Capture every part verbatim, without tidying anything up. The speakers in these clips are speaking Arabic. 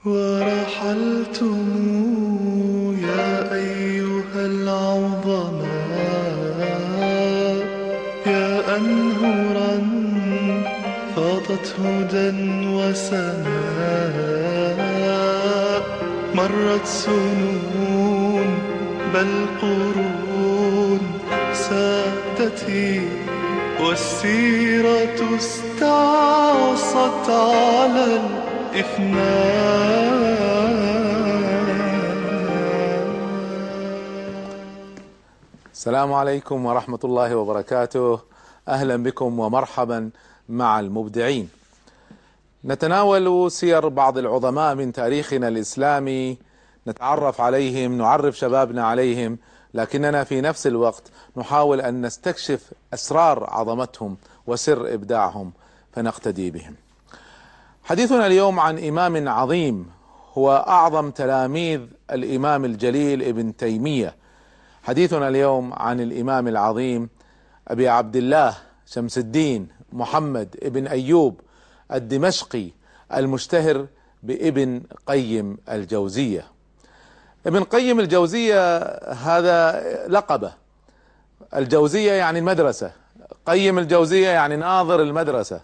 ورحلتم يا أيها العظماء يا أنهرا فاضت هدى وسماء. مرت سنون بل قرون سادتي والسيرة استعصت على السلام عليكم ورحمة الله وبركاته. أهلا بكم ومرحبا مع المبدعين. نتناول سير بعض العظماء من تاريخنا الإسلامي، نتعرف عليهم، نعرف شبابنا عليهم، لكننا في نفس الوقت نحاول أن نستكشف أسرار عظمتهم وسر إبداعهم فنقتدي بهم. حديثنا اليوم عن إمام عظيم هو أعظم تلاميذ الإمام الجليل ابن تيمية. حديثنا اليوم عن الإمام العظيم أبي عبد الله شمس الدين محمد ابن أيوب الدمشقي المشتهر بابن قيم الجوزية. ابن قيم الجوزية هذا لقبه. الجوزية يعني المدرسة، قيم الجوزية يعني ناظر المدرسة،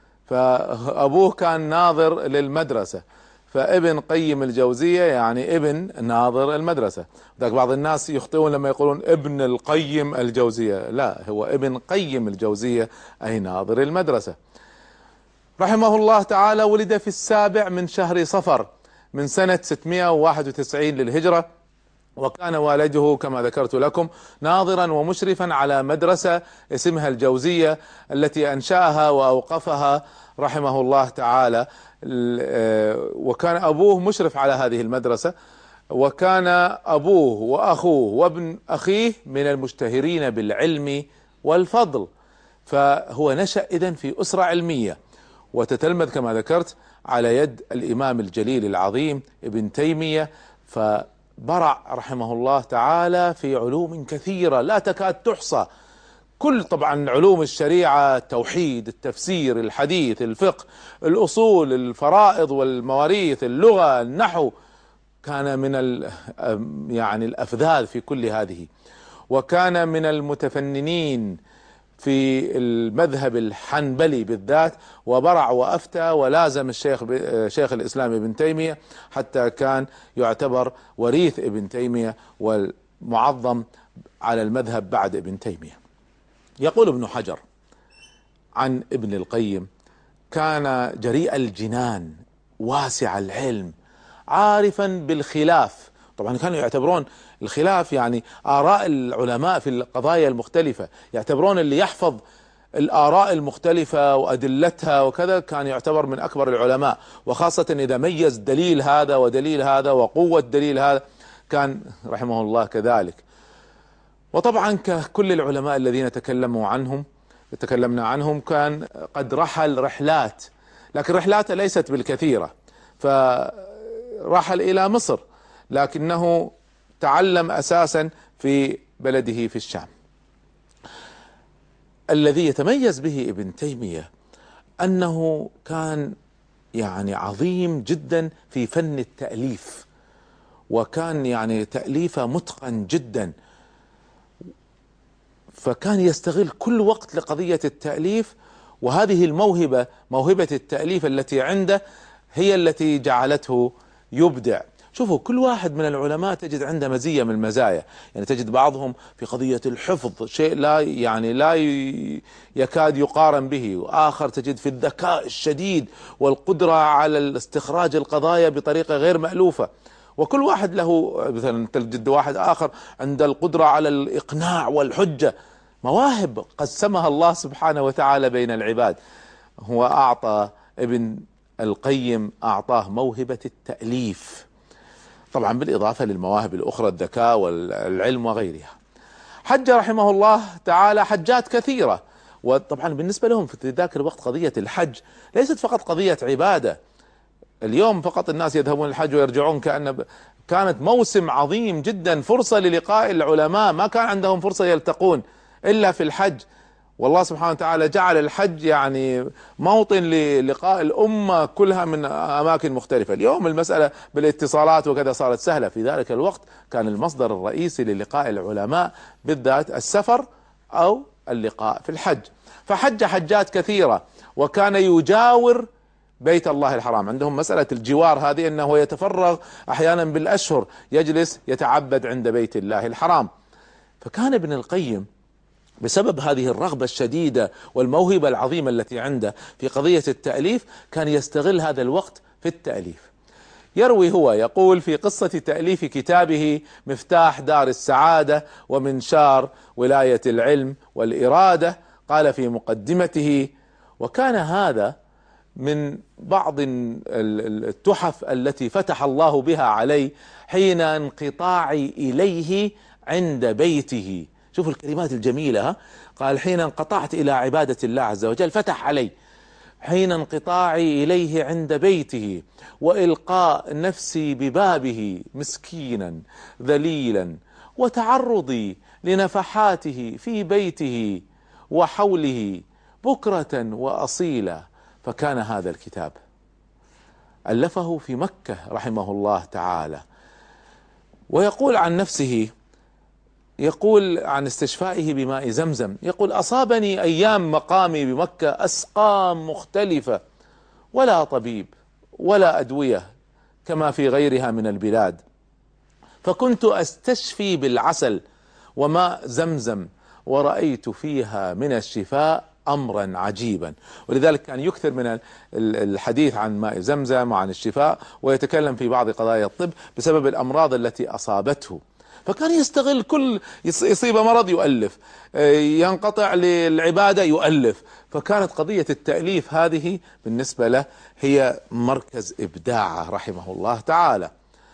فأبوه كان ناظر للمدرسة، فابن قيم الجوزية يعني ابن ناظر المدرسة. ذاك بعض الناس يخطئون لما يقولون ابن القيم الجوزية، لا، هو ابن قيم الجوزية أي ناظر المدرسة. رحمه الله تعالى ولد في السابع من شهر صفر من سنة ستمائة وواحد وتسعين للهجرة، وكان والده كما ذكرت لكم ناظرا ومشرفا على مدرسة اسمها الجوزية التي أنشأها وأوقفها رحمه الله تعالى، وكان أبوه مشرف على هذه المدرسة، وكان أبوه وأخوه وابن أخيه من المشتهرين بالعلم والفضل، فهو نشأ إذن في أسرة علمية وتتلمذ كما ذكرت على يد الإمام الجليل العظيم ابن تيمية، فبرع رحمه الله تعالى في علوم كثيرة لا تكاد تحصى، كل طبعا علوم الشريعة، التوحيد، التفسير، الحديث، الفقه، الأصول، الفرائض والمواريث، اللغة، النحو، كان من يعني الأفذاذ في كل هذه، وكان من المتفننين في المذهب الحنبلي بالذات، وبرع وأفتى ولازم الشيخ شيخ الإسلام ابن تيمية حتى كان يعتبر وريث ابن تيمية والمعظم على المذهب بعد ابن تيمية. يقول ابن حجر عن ابن القيم: كان جريء الجنان واسع العلم عارفا بالخلاف. طبعا كانوا يعتبرون الخلاف يعني آراء العلماء في القضايا المختلفة، يعتبرون اللي يحفظ الآراء المختلفة وأدلتها وكذا كان يعتبر من أكبر العلماء، وخاصة إذا ميز دليل هذا ودليل هذا وقوة دليل هذا، كان رحمه الله كذلك. وطبعا ككل العلماء الذين تكلموا عنهم تكلمنا عنهم كان قد رحل رحلات، لكن رحلاته ليست بالكثيرة، فرحل إلى مصر لكنه تعلم أساسا في بلده في الشام. الذي يتميز به ابن تيمية أنه كان يعني عظيم جدا في فن التأليف، وكان يعني تأليفه متقن جدا، فكان يستغل كل وقت لقضية التأليف، وهذه الموهبة موهبة التأليف التي عنده هي التي جعلته يبدع. شوفوا كل واحد من العلماء تجد عنده مزية من المزايا، يعني تجد بعضهم في قضية الحفظ شيء لا يعني لا يكاد يقارن به، وآخر تجد في الذكاء الشديد والقدرة على استخراج القضايا بطريقة غير مألوفة، وكل واحد له مثلا تجد واحد آخر عند القدرة على الإقناع والحجة، مواهب قسمها الله سبحانه وتعالى بين العباد. هو أعطى ابن القيم أعطاه موهبة التأليف، طبعا بالإضافة للمواهب الأخرى الذكاء والعلم وغيرها. حج رحمه الله تعالى حجات كثيرة، وطبعا بالنسبة لهم في ذاك الوقت قضية الحج ليست فقط قضية عبادة. اليوم فقط الناس يذهبون الحج ويرجعون، كأن كانت موسم عظيم جدا، فرصة للقاء العلماء، ما كان عندهم فرصة يلتقون إلا في الحج، والله سبحانه وتعالى جعل الحج يعني موطن للقاء الأمة كلها من أماكن مختلفة. اليوم المسألة بالاتصالات وكذا صارت سهلة، في ذلك الوقت كان المصدر الرئيسي للقاء العلماء بالذات السفر أو اللقاء في الحج. فحج حجات كثيرة، وكان يجاور بيت الله الحرام. عندهم مسألة الجوار هذه، أنه يتفرغ أحيانا بالأشهر يجلس يتعبد عند بيت الله الحرام. فكان ابن القيم بسبب هذه الرغبة الشديدة والموهبة العظيمة التي عنده في قضية التأليف، كان يستغل هذا الوقت في التأليف. يروي هو يقول في قصة تأليف كتابه مفتاح دار السعادة ومنشار ولاية العلم والإرادة، قال في مقدمته: وكان هذا من بعض التحف التي فتح الله بها علي حين انقطاعي إليه عند بيته. شوفوا الكلمات الجميلة، ها؟ قال: حين انقطعت إلى عبادة الله عز وجل فتح علي، حين انقطاعي إليه عند بيته، وإلقاء نفسي ببابه مسكينا ذليلا، وتعرضي لنفحاته في بيته وحوله بكرة وأصيلا. فكان هذا الكتاب ألفه في مكة رحمه الله تعالى. ويقول عن نفسه، يقول عن استشفائه بماء زمزم، يقول: أصابني أيام مقامي بمكة أسقام مختلفة، ولا طبيب ولا أدوية كما في غيرها من البلاد، فكنت أستشفي بالعسل وماء زمزم، ورأيت فيها من الشفاء أمرا عجيبا. ولذلك كان يكثر من الحديث عن ماء زمزم وعن الشفاء، ويتكلم في بعض قضايا الطب بسبب الأمراض التي أصابته. فكان يستغل كل يصيب مرض يؤلف، ينقطع للعبادة يؤلف. فكانت قضية التأليف هذه بالنسبة له هي مركز إبداعه رحمه الله تعالى.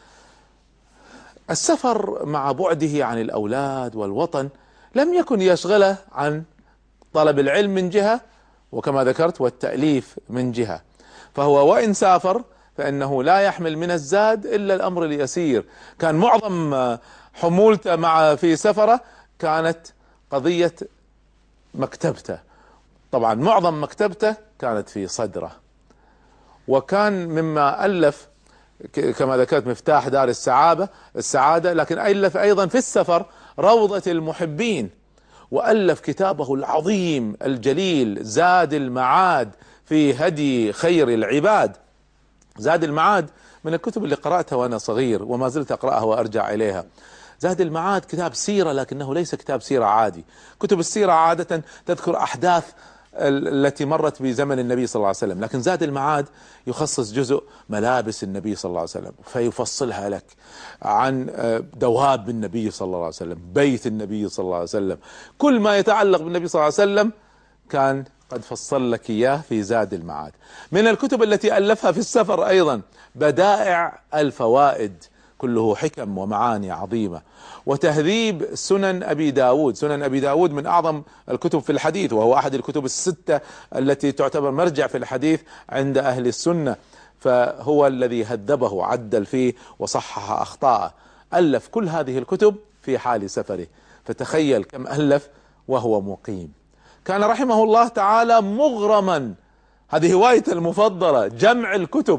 السفر مع بعده عن الأولاد والوطن لم يكن يشغله عن طلب العلم من جهة، وكما ذكرت والتأليف من جهة. فهو وإن سافر فإنه لا يحمل من الزاد إلا الأمر اليسير. كان معظم حمولته مع في سفره كانت قضية مكتبته، طبعا معظم مكتبته كانت في صدره. وكان مما ألف كما ذكرت مفتاح دار السعادة السعادة لكن ألف أيضا في السفر روضة المحبين، وألف كتابه العظيم الجليل زاد المعاد في هدي خير العباد. زاد المعاد من الكتب اللي قرأتها وأنا صغير وما زلت أقرأها وأرجع إليها. زاد المعاد كتاب سيرة، لكنه ليس كتاب سيرة عادي. كتب السيرة عادة تذكر أحداث التي مرت بزمن النبي صلى الله عليه وسلم، لكن زاد المعاد يخصص جزء ملابس النبي صلى الله عليه وسلم، فيفصلها لك عن دواب النبي صلى الله عليه وسلم، بيت النبي صلى الله عليه وسلم، كل ما يتعلق بالنبي صلى الله عليه وسلم كان قد فصل لك إياه في زاد المعاد. من الكتب التي ألفها في السفر أيضا بدائع الفوائد، كله حكم ومعاني عظيمة. وتهذيب سنن أبي داود، سنن أبي داود من أعظم الكتب في الحديث، وهو أحد الكتب الستة التي تعتبر مرجع في الحديث عند أهل السنة، فهو الذي هذبه عدل فيه وصحح أخطاءه. ألف كل هذه الكتب في حال سفره، فتخيل كم ألف وهو مقيم. كان رحمه الله تعالى مغرما، هذه هوايته المفضلة جمع الكتب.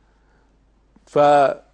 فتجد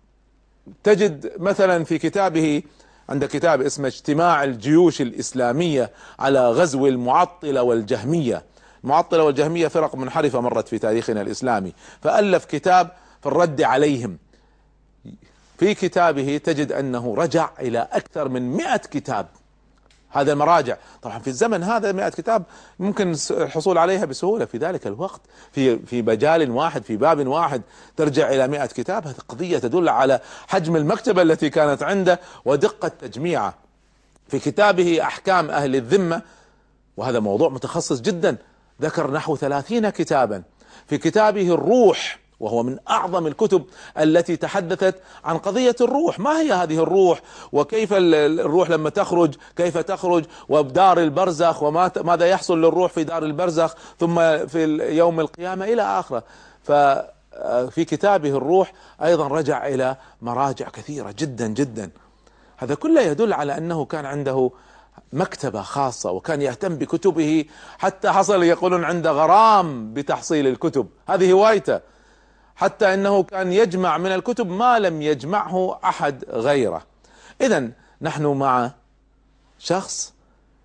مثلا في كتابه، عند كتاب اسمه اجتماع الجيوش الإسلامية على غزو المعطلة والجهمية. المعطلة والجهمية فرق منحرفة مرت في تاريخنا الإسلامي، فألف كتاب في الرد عليهم. في كتابه تجد أنه رجع إلى أكثر من مئة كتاب. هذا المراجع طبعا في الزمن هذا مئة كتاب ممكن الحصول عليها بسهولة في ذلك الوقت، في في مجال واحد في باب واحد ترجع إلى مئة كتاب. هذه قضية تدل على حجم المكتبة التي كانت عنده ودقة تجميعه. في كتابه أحكام أهل الذمة، وهذا موضوع متخصص جدا، ذكر نحو ثلاثين كتابا. في كتابه الروح، وهو من أعظم الكتب التي تحدثت عن قضية الروح، ما هي هذه الروح، وكيف الروح لما تخرج كيف تخرج، وبدار البرزخ وماذا يحصل للروح في دار البرزخ ثم في يوم القيامة إلى آخره. ففي كتابه الروح أيضا رجع إلى مراجع كثيرة جدا جدا. هذا كله يدل على أنه كان عنده مكتبة خاصة، وكان يهتم بكتبه حتى حصل يقولون عنده غرام بتحصيل الكتب، هذه هوايته، حتى انه كان يجمع من الكتب ما لم يجمعه احد غيره. اذا نحن مع شخص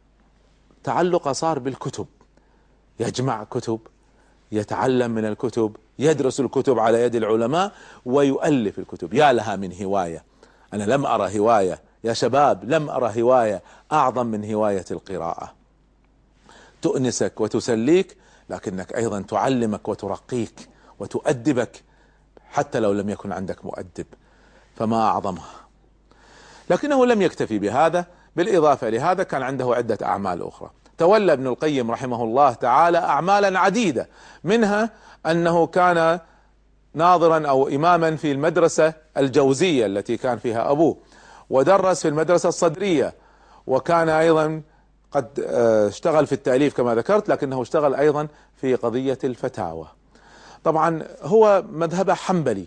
تعلق صار بالكتب، يجمع كتب، يتعلم من الكتب، يدرس الكتب على يد العلماء، ويؤلف الكتب. يا لها من هواية! أنا لم أرى هواية يا شباب، لم أرى هواية أعظم من هواية القراءة. تؤنسك وتسليك، لكنك أيضا تعلمك وترقيك وتؤدبك حتى لو لم يكن عندك مؤدب، فما أعظمها. لكنه لم يكتفي بهذا، بالإضافة لهذا كان عنده عدة أعمال أخرى. تولى ابن القيم رحمه الله تعالى أعمالا عديدة، منها أنه كان ناظرا أو إماما في المدرسة الجوزية التي كان فيها أبوه، ودرس في المدرسة الصدرية، وكان أيضا قد اشتغل في التأليف كما ذكرت، لكنه اشتغل أيضا في قضية الفتاوى. طبعا هو مذهبه حنبلي،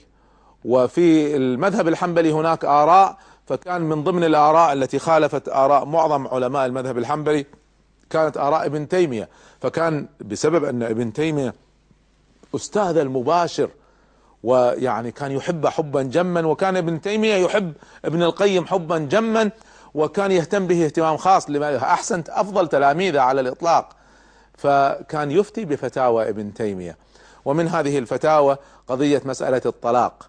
وفي المذهب الحنبلي هناك آراء، فكان من ضمن الآراء التي خالفت آراء معظم علماء المذهب الحنبلي كانت آراء ابن تيمية. فكان بسبب أن ابن تيمية أستاذ المباشر، ويعني كان يحب حبا جما، وكان ابن تيمية يحب ابن القيم حبا جما، وكان يهتم به اهتمام خاص، لما أحسن أفضل تلاميذه على الإطلاق. فكان يفتي بفتاوى ابن تيمية، ومن هذه الفتاوى قضية مسألة الطلاق.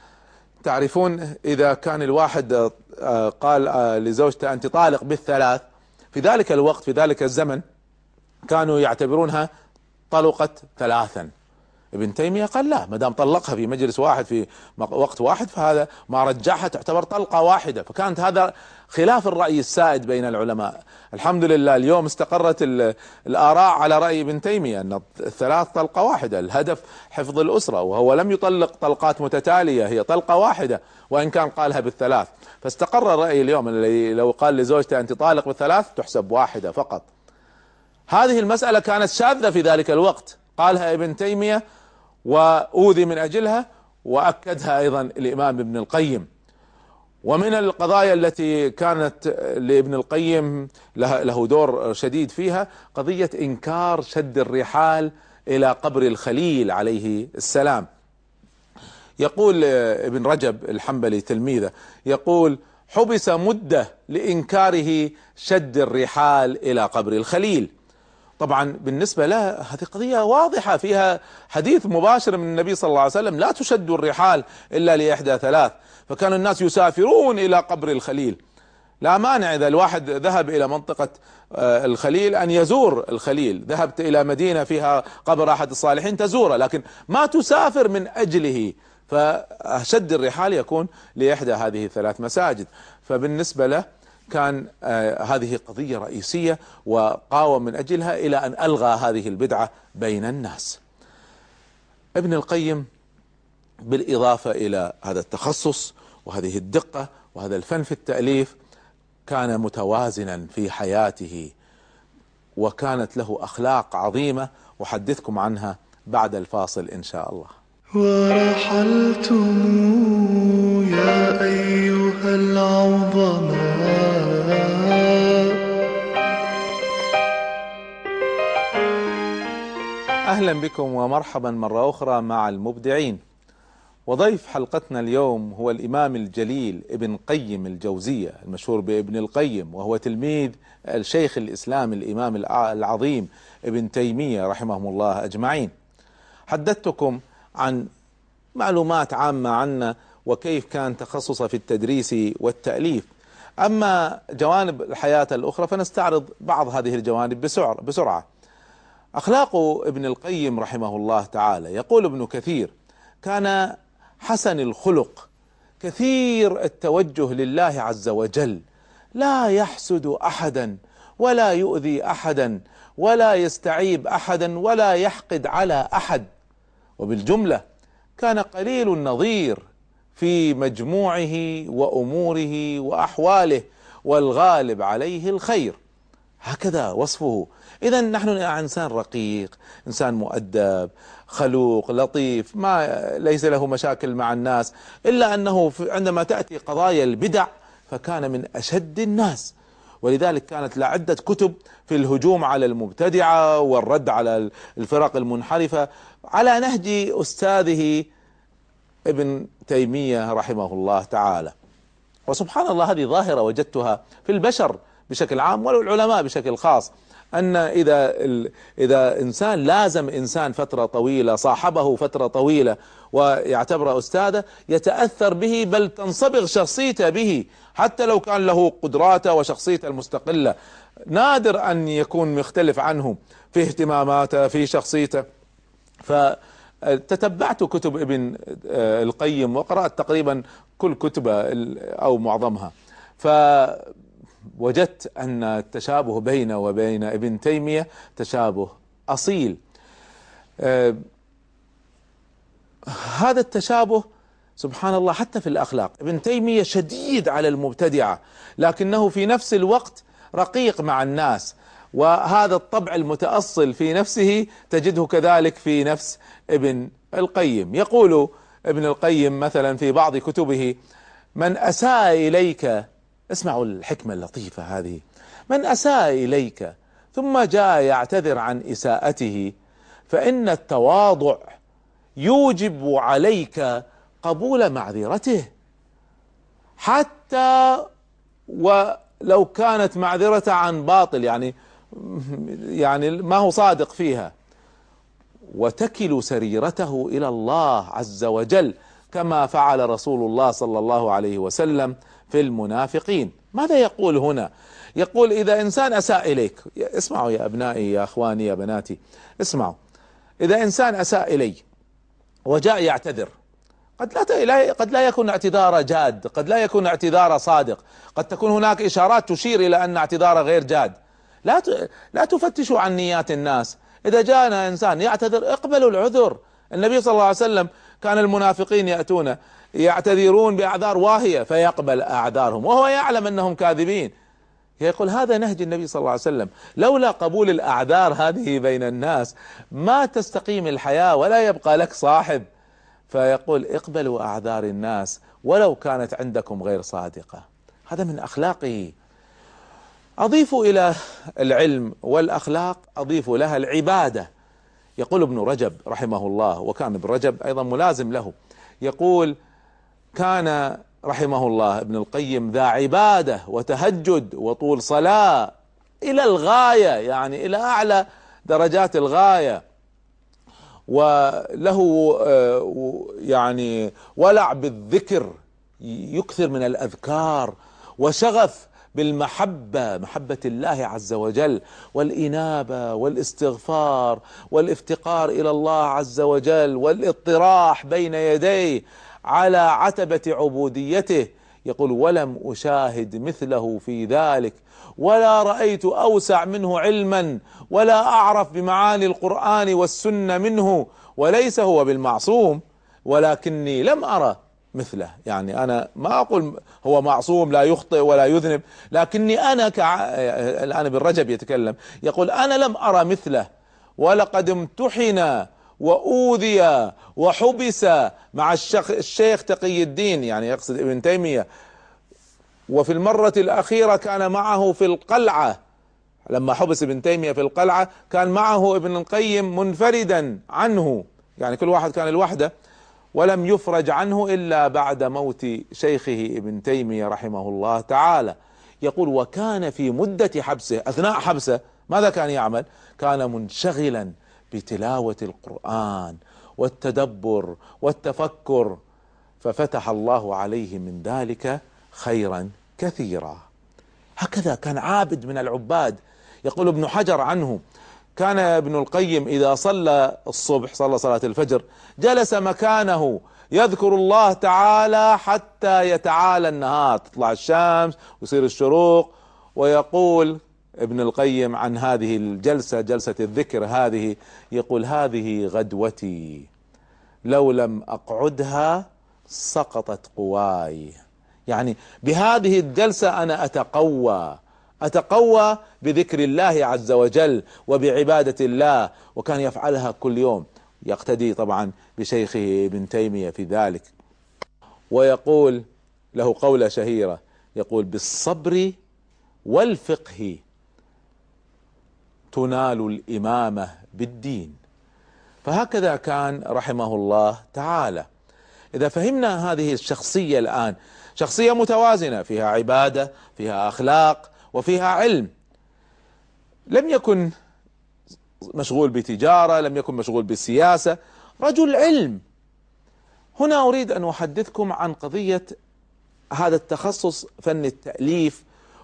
تعرفون إذا كان الواحد قال لزوجته أنت طالق بالثلاث، في ذلك الوقت في ذلك الزمن كانوا يعتبرونها طلقت ثلاثا. ابن تيمية قال لا، ما دام طلقها في مجلس واحد في وقت واحد فهذا ما رجعها تعتبر طلقة واحدة. فكانت هذا خلاف الرأي السائد بين العلماء. الحمد لله اليوم استقرت الآراء على رأي ابن تيمية أن الثلاث طلقة واحدة، الهدف حفظ الأسرة، وهو لم يطلق طلقات متتالية، هي طلقة واحدة وإن كان قالها بالثلاث. فاستقر الرأي اليوم الذي لو قال لزوجته أنت طالق بالثلاث تحسب واحدة فقط. هذه المسألة كانت شاذة في ذلك الوقت، قالها ابن تيمية وأوذي من أجلها، وأكدها أيضا الإمام ابن القيم. ومن القضايا التي كانت لابن القيم له دور شديد فيها قضية إنكار شد الرحال إلى قبر الخليل عليه السلام. يقول ابن رجب الحنبلي تلميذه، يقول حبس مدة لإنكاره شد الرحال إلى قبر الخليل. طبعا بالنسبة له هذه قضية واضحة فيها حديث مباشر من النبي صلى الله عليه وسلم لا تشد الرحال إلا لإحدى ثلاث. فكان الناس يسافرون إلى قبر الخليل، لا مانع إذا الواحد ذهب إلى منطقة الخليل أن يزور الخليل، ذهبت إلى مدينة فيها قبر أحد الصالحين تزوره، لكن ما تسافر من أجله. فشد الرحال يكون لإحدى هذه الثلاث مساجد. فبالنسبة له كان آه هذه قضية رئيسية، وقاوم من أجلها إلى أن ألغى هذه البدعة بين الناس. ابن القيم بالإضافة إلى هذا التخصص وهذه الدقة وهذا الفن في التأليف كان متوازنا في حياته، وكانت له أخلاق عظيمة أحدثكم عنها بعد الفاصل إن شاء الله. ورحلتم يا أيها العظماء، أهلا بكم ومرحبا مرة أخرى مع المبدعين. وضيف حلقتنا اليوم هو الإمام الجليل ابن قيم الجوزية المشهور بابن القيم، وهو تلميذ الشيخ الإسلام الإمام العظيم ابن تيمية رحمهم الله أجمعين. حدثتكم عن معلومات عامة عنه وكيف كان تخصصه في التدريس والتأليف. أما جوانب الحياة الأخرى فنستعرض بعض هذه الجوانب بسرعة. أخلاق ابن القيم رحمه الله تعالى، يقول ابن كثير كان حسن الخلق كثير التوجه لله عز وجل، لا يحسد أحدا ولا يؤذي أحدا ولا يستعيب أحدا ولا يحقد على أحد. وبالجملة كان قليل النظير في مجموعه وأموره وأحواله، والغالب عليه الخير. هكذا وصفه. إذا نحن إنسان رقيق، إنسان مؤدب، خلوق، لطيف، ما ليس له مشاكل مع الناس، إلا أنه عندما تأتي قضايا البدع فكان من أشد الناس، ولذلك كانت له عدة كتب في الهجوم على المبتدعة والرد على الفرق المنحرفة على نهج أستاذه ابن تيمية رحمه الله تعالى. وسبحان الله هذه ظاهرة وجدتها في البشر بشكل عام والعلماء بشكل خاص، أن إذا إذا إنسان لازم إنسان فترة طويلة، صاحبه فترة طويلة ويعتبره أستاذه، يتأثر به، بل تنصبغ شخصيته به حتى لو كان له قدراته وشخصيته المستقلة. نادر أن يكون مختلف عنه في اهتماماته في شخصيته. فتتبعت كتب ابن القيم وقرأت تقريبا كل كتبه أو معظمها، فوجدت أن التشابه بينه وبين ابن تيمية تشابه أصيل. هذا التشابه سبحان الله حتى في الأخلاق. ابن تيمية شديد على المبتدعة، لكنه في نفس الوقت رقيق مع الناس، وهذا الطبع المتأصل في نفسه تجده كذلك في نفس ابن القيم. يقول ابن القيم مثلا في بعض كتبه: من أساء إليك، اسمعوا الحكمة اللطيفة هذه، من أساء إليك ثم جاء يعتذر عن إساءته فإن التواضع يوجب عليك قبول معذرته، حتى ولو كانت معذرة عن باطل، يعني يعني ما هو صادق فيها، وتكل سريرته إلى الله عز وجل كما فعل رسول الله صلى الله عليه وسلم في المنافقين. ماذا يقول هنا؟ يقول إذا إنسان أساء إليك، اسمعوا يا أبنائي يا أخواني يا بناتي اسمعوا، إذا إنسان أساء إلي وجاء يعتذر، قد لا قد لا يكون اعتذار جاد، قد لا يكون اعتذار صادق، قد تكون هناك إشارات تشير إلى أن اعتذار غير جاد. لا لا تفتشوا عن نيات الناس. إذا جاءنا إنسان يعتذر اقبلوا العذر. النبي صلى الله عليه وسلم كان المنافقين يأتون يعتذرون بأعذار واهية فيقبل أعذارهم وهو يعلم أنهم كاذبين. يقول هذا نهج النبي صلى الله عليه وسلم. لولا قبول الأعذار هذه بين الناس ما تستقيم الحياة ولا يبقى لك صاحب. فيقول اقبلوا أعذار الناس ولو كانت عندكم غير صادقة. هذا من أخلاقه. أضيف إلى العلم والأخلاق أضيف لها العبادة. يقول ابن رجب رحمه الله، وكان ابن رجب أيضا ملازم له، يقول كان رحمه الله ابن القيم ذا عبادة وتهجد وطول صلاة إلى الغاية، يعني إلى أعلى درجات الغاية، وله يعني ولع بالذكر، يكثر من الأذكار، وشغف بالمحبة، محبة الله عز وجل، والإنابة والاستغفار والافتقار إلى الله عز وجل، والاضطراح بين يديه على عتبة عبوديته. يقول ولم أشاهد مثله في ذلك، ولا رأيت أوسع منه علما، ولا أعرف بمعاني القرآن والسنة منه، وليس هو بالمعصوم ولكني لم أرى مثله. يعني أنا ما أقول هو معصوم لا يخطئ ولا يذنب، لكني أنا كع... الآن ابن رجب يتكلم يقول أنا لم أرى مثله، ولقد امتحن وأوذي وحبس مع الشيخ, الشيخ تقي الدين، يعني يقصد ابن تيمية، وفي المرة الأخيرة كان معه في القلعة، لما حبس ابن تيمية في القلعة كان معه ابن القيم منفردا عنه، يعني كل واحد كان الوحدة، ولم يفرج عنه إلا بعد موت شيخه ابن تيمية رحمه الله تعالى. يقول وكان في مدة حبسه، أثناء حبسه ماذا كان يعمل؟ كان منشغلا بتلاوة القرآن والتدبر والتفكر، ففتح الله عليه من ذلك خيرا كثيرا. هكذا كان عابد من العباد. يقول ابن حجر عنه كان ابن القيم إذا صلى الصبح، صلى صلاة الفجر، جلس مكانه يذكر الله تعالى حتى يتعالى النهار، تطلع الشمس ويصير الشروق. ويقول ابن القيم عن هذه الجلسة، جلسة الذكر هذه، يقول هذه غدوتي لو لم أقعدها سقطت قواي. يعني بهذه الجلسة أنا أتقوى أتقوى بذكر الله عز وجل وبعبادة الله، وكان يفعلها كل يوم، يقتدي طبعا بشيخه ابن تيمية في ذلك. ويقول له قولة شهيرة، يقول بالصبر والفقه تنال الإمامة بالدين. فهكذا كان رحمه الله تعالى. إذا فهمنا هذه الشخصية الآن، شخصية متوازنة فيها عبادة، فيها أخلاق، وفيها علم. لم يكن مشغول بتجارة، لم يكن مشغول بالسياسة، رجل علم. هنا أريد أن أحدثكم عن قضية هذا التخصص، فن التأليف،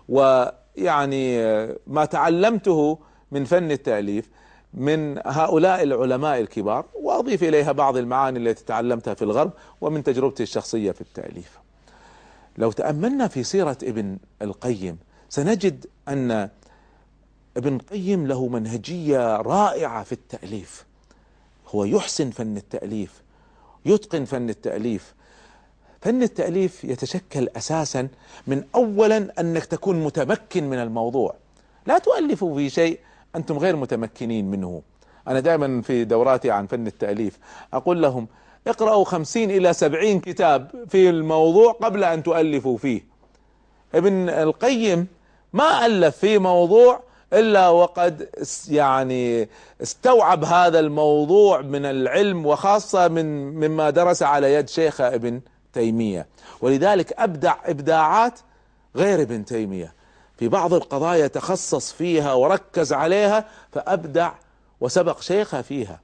ويعني ما تعلمته من فن التأليف من هؤلاء العلماء الكبار، وأضيف إليها بعض المعاني التي تعلمتها في الغرب ومن تجربتي الشخصية في التأليف. لو تأملنا في سيرة ابن القيم سنجد أن ابن القيم له منهجية رائعة في التأليف. هو يحسن فن التأليف، يتقن فن التأليف. فن التأليف يتشكل أساسا من أولا أنك تكون متمكن من الموضوع. لا تؤلفوا في شيء أنتم غير متمكنين منه. أنا دائما في دوراتي عن فن التأليف أقول لهم اقرأوا خمسين إلى سبعين كتاب في الموضوع قبل أن تؤلفوا فيه. ابن القيم ما ألف في موضوع إلا وقد يعني استوعب هذا الموضوع من العلم، وخاصة من مما درس على يد شيخ ابن تيمية، ولذلك أبدع إبداعات غير ابن تيمية. في بعض القضايا تخصص فيها وركز عليها فأبدع وسبق شيخه فيها.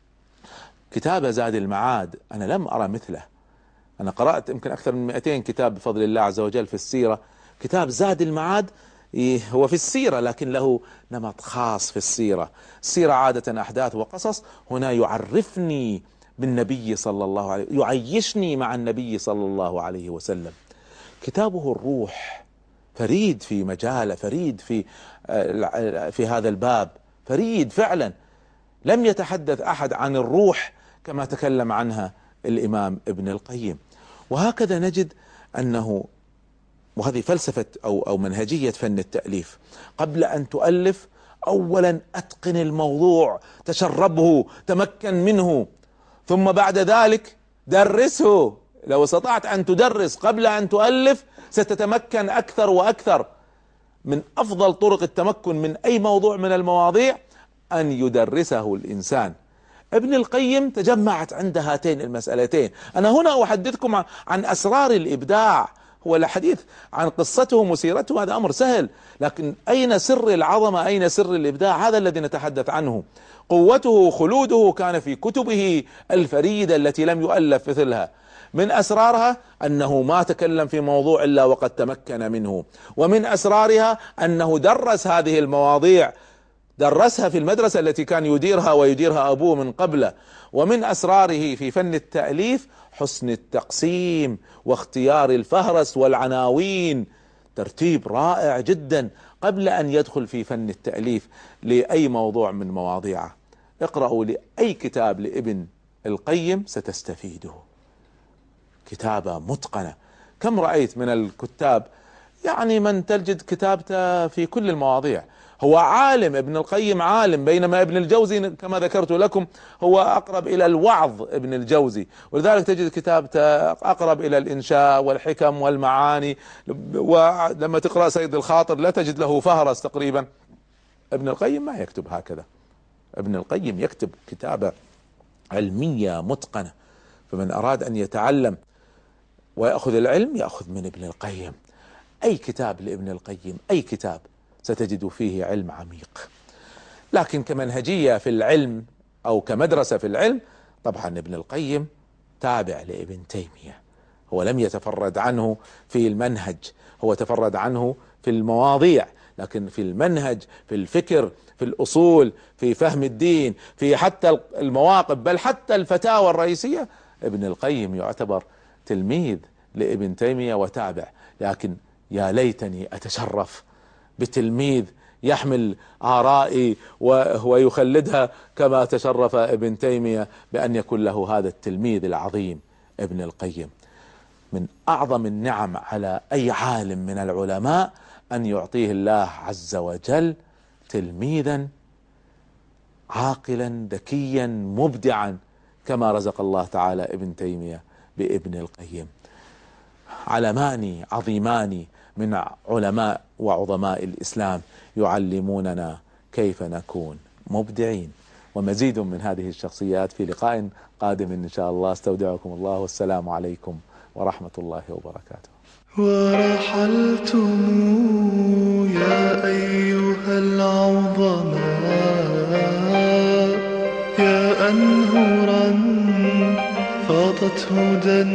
كتاب زاد المعاد أنا لم أرى مثله. أنا قرأت يمكن أكثر من مئتين كتاب بفضل الله عز وجل في السيرة. كتاب زاد المعاد هو في السيرة لكن له نمط خاص في السيرة. السيرة عادة أحداث وقصص، هنا يعرفني بالنبي صلى الله عليه وسلم، يعيشني مع النبي صلى الله عليه وسلم. كتابه الروح فريد في مجاله، فريد في في هذا الباب، فريد فعلا. لم يتحدث أحد عن الروح كما تكلم عنها الإمام ابن القيم. وهكذا نجد أنه، وهذه فلسفة أو أو منهجية فن التأليف، قبل أن تؤلف أولا أتقن الموضوع، تشربه، تمكن منه، ثم بعد ذلك درسه. لو استطعت أن تدرس قبل أن تؤلف ستتمكن أكثر وأكثر. من أفضل طرق التمكن من أي موضوع من المواضيع أن يدرسه الإنسان. ابن القيم تجمعت عند هاتين المسألتين. أنا هنا أحدثكم عن أسرار الإبداع. هو الحديث عن قصته ومسيرته هذا أمر سهل، لكن أين سر العظمة، أين سر الإبداع؟ هذا الذي نتحدث عنه. قوته خلوده كان في كتبه الفريدة التي لم يؤلف مثلها. من أسرارها أنه ما تكلم في موضوع إلا وقد تمكن منه، ومن أسرارها أنه درس هذه المواضيع، درسها في المدرسة التي كان يديرها ويديرها أبوه من قبله. ومن أسراره في فن التأليف حسن التقسيم واختيار الفهرس والعناوين، ترتيب رائع جدا قبل أن يدخل في فن التأليف لأي موضوع من مواضيعه. اقرأوا لأي كتاب لابن القيم ستستفيده، كتابة متقنة. كم رأيت من الكتاب يعني من تجد كتابته في كل المواضيع. هو عالم، ابن القيم عالم، بينما ابن الجوزي كما ذكرت لكم هو أقرب إلى الوعظ ابن الجوزي، ولذلك تجد كتابته أقرب إلى الإنشاء والحكم والمعاني. ولما تقرأ سيد الخاطر لا تجد له فهرس تقريبا. ابن القيم ما يكتب هكذا، ابن القيم يكتب كتابة علمية متقنة. فمن أراد أن يتعلم ويأخذ العلم يأخذ من ابن القيم. أي كتاب لابن القيم، أي كتاب ستجد فيه علم عميق. لكن كمنهجية في العلم أو كمدرسة في العلم، طبعا ابن القيم تابع لابن تيمية. هو لم يتفرد عنه في المنهج، هو تفرد عنه في المواضيع، لكن في المنهج، في الفكر، في الأصول، في فهم الدين، في حتى المواقف، بل حتى الفتاوى الرئيسية، ابن القيم يعتبر تلميذ لابن تيمية وتابع. لكن يا ليتني أتشرف بتلميذ يحمل آرائي ويخلدها كما تشرف ابن تيمية بأن يكون له هذا التلميذ العظيم ابن القيم. من أعظم النعم على أي عالم من العلماء أن يعطيه الله عز وجل تلميذا عاقلا ذكيا مبدعا كما رزق الله تعالى ابن تيمية بابن القيم. علمان عظيمان من علماء وعظماء الإسلام يعلموننا كيف نكون مبدعين. ومزيد من هذه الشخصيات في لقاء قادم إن شاء الله. استودعكم الله والسلام عليكم ورحمة الله وبركاته. ورحلتم يا أيها العظماء يا أنهرا فاضت هدى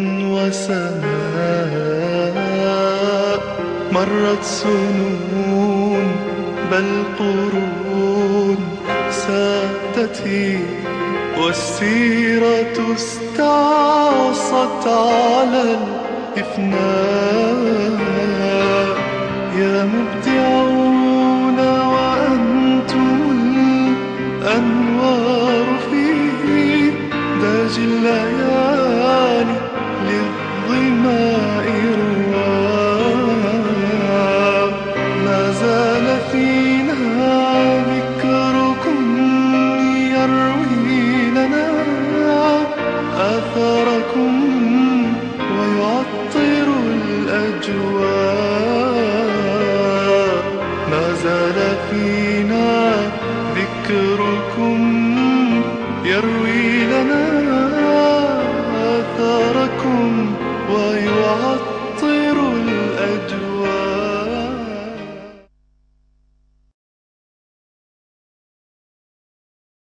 وسماء، مرت سنون بل قرون سادتي، والسيرة استعصت على الإفناء. يا مبدعون وأنتم الأنوار في داج الليالي للظماء رواء. ما زال فينا ذكركم يروي لنا آثاركم ويعطر الأجواء. ما زال فينا ذكركم يروي لنا آثاركم ويعطر